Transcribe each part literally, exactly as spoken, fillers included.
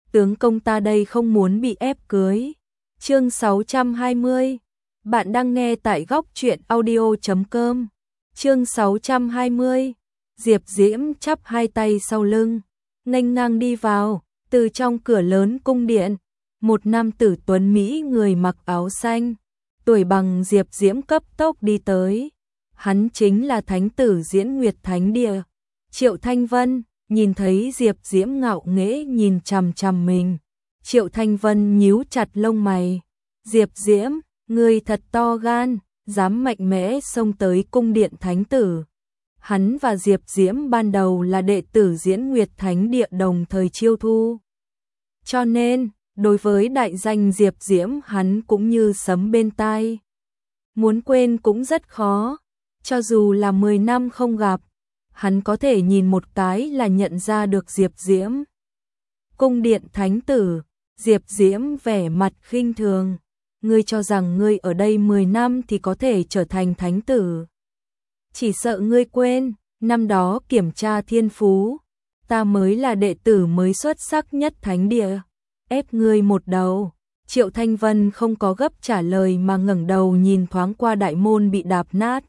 tướng công ta đây không muốn bị ép cưới. Chương sáu trăm hai mươi. Bạn đang nghe tại góc truyện audio chấm com. Chương sáu trăm hai mươi. Diệp Diễm chắp hai tay sau lưng, nghênh ngang đi vào, từ trong cửa lớn cung điện, một nam tử tuấn mỹ người mặc áo xanh, tuổi bằng Diệp Diễm cấp tốc đi tới. Hắn chính là thánh tử Diễn Nguyệt Thánh Địa, Triệu Thanh Vân. Nhìn thấy Diệp Diễm ngạo nghễ nhìn chằm chằm mình, Triệu Thanh Vân nhíu chặt lông mày. Diệp Diễm, người thật to gan, dám mạnh mẽ xông tới cung điện thánh tử. Hắn và Diệp Diễm ban đầu là đệ tử Diễn Nguyệt Thánh Địa đồng thời chiêu thu. Cho nên, đối với đại danh Diệp Diễm hắn cũng như sấm bên tai. Muốn quên cũng rất khó, cho dù là mười năm không gặp, hắn có thể nhìn một cái là nhận ra được Diệp Diễm. Cung điện thánh tử, Diệp Diễm vẻ mặt khinh thường. Ngươi cho rằng ngươi ở đây mười năm thì có thể trở thành thánh tử. Chỉ sợ ngươi quên, năm đó kiểm tra thiên phú, ta mới là đệ tử mới xuất sắc nhất thánh địa, ép ngươi một đầu. Triệu Thanh Vân không có gấp trả lời mà ngẩng đầu nhìn thoáng qua đại môn bị đạp nát.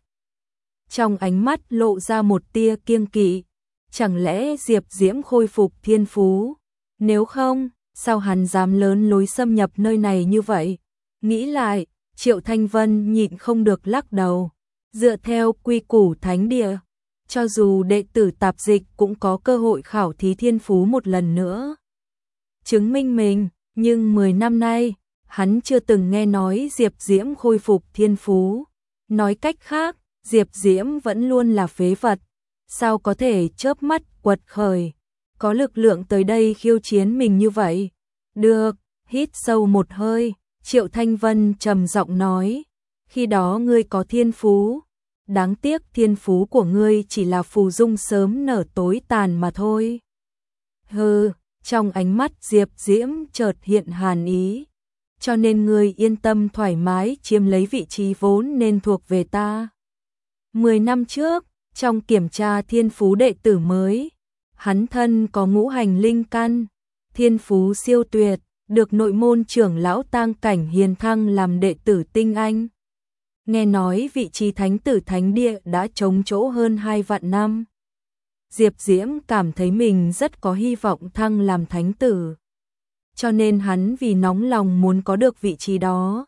Trong ánh mắt lộ ra một tia kiêng kỵ, chẳng lẽ Diệp Diễm khôi phục thiên phú? Nếu không, sao hắn dám lớn lối xâm nhập nơi này như vậy? Nghĩ lại, Triệu Thanh Vân nhịn không được lắc đầu. Dựa theo quy củ thánh địa, cho dù đệ tử tạp dịch cũng có cơ hội khảo thí thiên phú một lần nữa, chứng minh mình, nhưng mười năm nay, hắn chưa từng nghe nói Diệp Diễm khôi phục thiên phú. Nói cách khác, Diệp Diễm vẫn luôn là phế vật, sao có thể chớp mắt quật khởi, có lực lượng tới đây khiêu chiến mình như vậy? Được, hít sâu một hơi, Triệu Thanh Vân trầm giọng nói, khi đó ngươi có thiên phú, đáng tiếc thiên phú của ngươi chỉ là phù dung sớm nở tối tàn mà thôi. Hừ, trong ánh mắt Diệp Diễm chợt hiện hàn ý, cho nên ngươi yên tâm thoải mái chiếm lấy vị trí vốn nên thuộc về ta. Mười năm trước, trong kiểm tra thiên phú đệ tử mới, hắn thân có ngũ hành linh căn, thiên phú siêu tuyệt, được nội môn trưởng lão Tang Cảnh Hiền thăng làm đệ tử tinh anh. Nghe nói vị trí thánh tử thánh địa đã trống chỗ hơn hai vạn năm. Diệp Diễm cảm thấy mình rất có hy vọng thăng làm thánh tử, cho nên hắn vì nóng lòng muốn có được vị trí đó,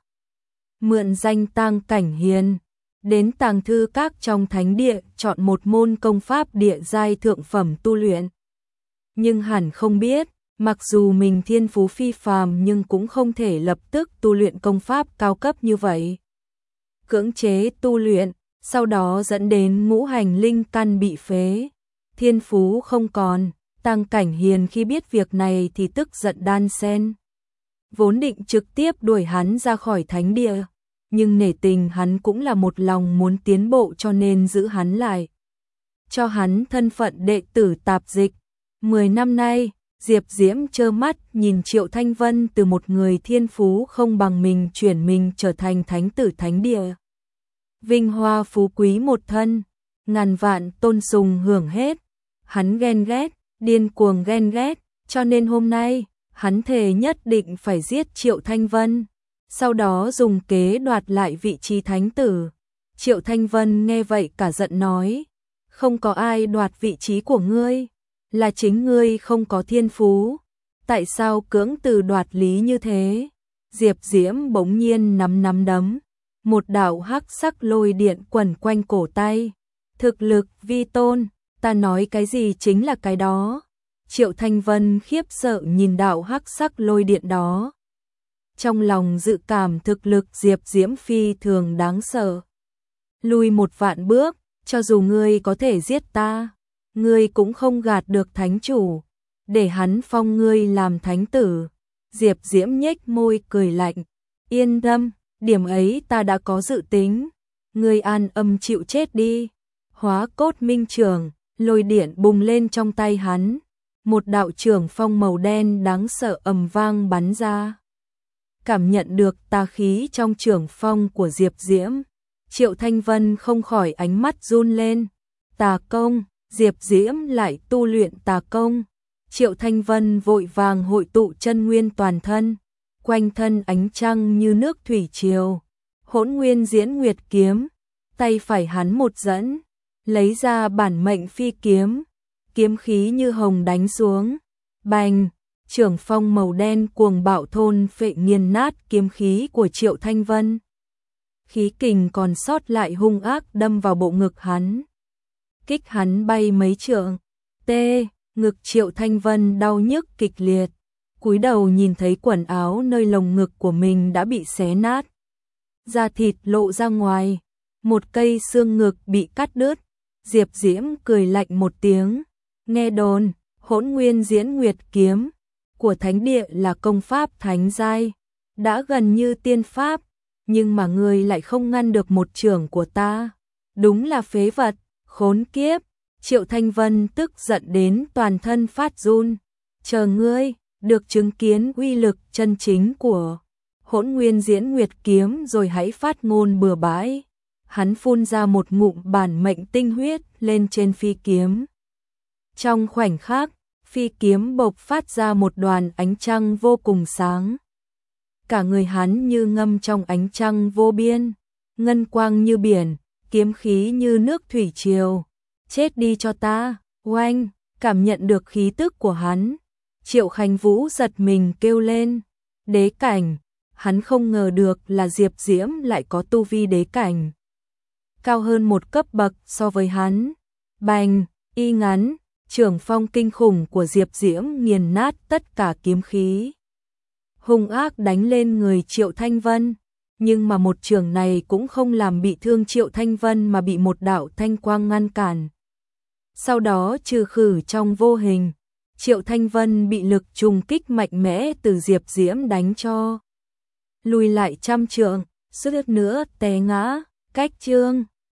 mượn danh Tang Cảnh Hiền, đến tàng thư các trong thánh địa chọn một môn công pháp địa giai thượng phẩm tu luyện. Nhưng hẳn không biết, mặc dù mình thiên phú phi phàm nhưng cũng không thể lập tức tu luyện công pháp cao cấp như vậy. Cưỡng chế tu luyện, sau đó dẫn đến ngũ hành linh căn bị phế, thiên phú không còn. Tang Cảnh Hiền khi biết việc này thì tức giận đan sen, vốn định trực tiếp đuổi hắn ra khỏi thánh địa, nhưng nể tình hắn cũng là một lòng muốn tiến bộ cho nên giữ hắn lại, cho hắn thân phận đệ tử tạp dịch. Mười năm nay, Diệp Diễm trơ mắt nhìn Triệu Thanh Vân từ một người thiên phú không bằng mình chuyển mình trở thành thánh tử thánh địa. Vinh hoa phú quý một thân, ngàn vạn tôn sùng hưởng hết. Hắn ghen ghét, điên cuồng ghen ghét, cho nên hôm nay, hắn thề nhất định phải giết Triệu Thanh Vân, sau đó dùng kế đoạt lại vị trí thánh tử. Triệu Thanh Vân nghe vậy cả giận nói, không có ai đoạt vị trí của ngươi, là chính ngươi không có thiên phú, tại sao cưỡng từ đoạt lý như thế? Diệp Diễm bỗng nhiên nắm nắm đấm, một đạo hắc sắc lôi điện quẩn quanh cổ tay. Thực lực vi tôn, ta nói cái gì chính là cái đó. Triệu Thanh Vân khiếp sợ nhìn đạo hắc sắc lôi điện đó, trong lòng dự cảm thực lực Diệp Diễm phi thường đáng sợ. Lùi một vạn bước, cho dù ngươi có thể giết ta, ngươi cũng không gạt được thánh chủ, để hắn phong ngươi làm thánh tử. Diệp Diễm nhếch môi cười lạnh, yên tâm, điểm ấy ta đã có dự tính, ngươi an âm chịu chết đi. Hóa cốt minh trường, lôi điện bùng lên trong tay hắn, một đạo trường phong màu đen đáng sợ ầm vang bắn ra. Cảm nhận được tà khí trong trường phong của Diệp Diễm, Triệu Thanh Vân không khỏi ánh mắt run lên. Tà công, Diệp Diễm lại tu luyện tà công, Triệu Thanh Vân vội vàng hội tụ chân nguyên toàn thân, quanh thân ánh trăng như nước thủy triều. Hỗn Nguyên Diễn Nguyệt kiếm, tay phải hắn một dẫn, lấy ra bản mệnh phi kiếm, kiếm khí như hồng đánh xuống. Bành, trưởng phong màu đen cuồng bạo thôn phệ nghiền nát kiếm khí của Triệu Thanh Vân. Khí kình còn sót lại hung ác đâm vào bộ ngực hắn, kích hắn bay mấy trượng. Tê, ngực Triệu Thanh Vân đau nhức kịch liệt, cúi đầu nhìn thấy quần áo nơi lồng ngực của mình đã bị xé nát, da thịt lộ ra ngoài, một cây xương ngực bị cắt đứt. Diệp Diễm cười lạnh một tiếng, nghe đồn Hỗn Nguyên Diễn Nguyệt kiếm của thánh địa là công pháp thánh giai, đã gần như tiên pháp, nhưng mà ngươi lại không ngăn được một chưởng của ta, đúng là phế vật, khốn kiếp. Triệu Thanh Vân tức giận đến toàn thân phát run, chờ ngươi được chứng kiến uy lực chân chính của Hỗn Nguyên Diễn Nguyệt kiếm rồi hãy phát ngôn bừa bãi. Hắn phun ra một ngụm bản mệnh tinh huyết lên trên phi kiếm. Trong khoảnh khắc, phi kiếm bộc phát ra một đoàn ánh trăng vô cùng sáng. Cả người hắn như ngâm trong ánh trăng vô biên, ngân quang như biển, kiếm khí như nước thủy triều. Chết đi cho ta, oanh, cảm nhận được khí tức của hắn. Triệu Khánh Vũ giật mình kêu lên, đế cảnh, hắn không ngờ được là Diệp Diễm lại có tu vi đế cảnh, cao hơn một cấp bậc so với hắn. Bành, y ngắn, trưởng phong kinh khủng của Diệp Diễm nghiền nát tất cả kiếm khí, hung ác đánh lên người Triệu Thanh Vân, nhưng mà một trường này cũng không làm bị thương Triệu Thanh Vân mà bị một đạo thanh quang ngăn cản. Sau đó trừ khử trong vô hình, Triệu Thanh Vân bị lực trùng kích mạnh mẽ từ Diệp Diễm đánh cho lùi lại trăm trượng, suýt nữa té ngã. Cách chương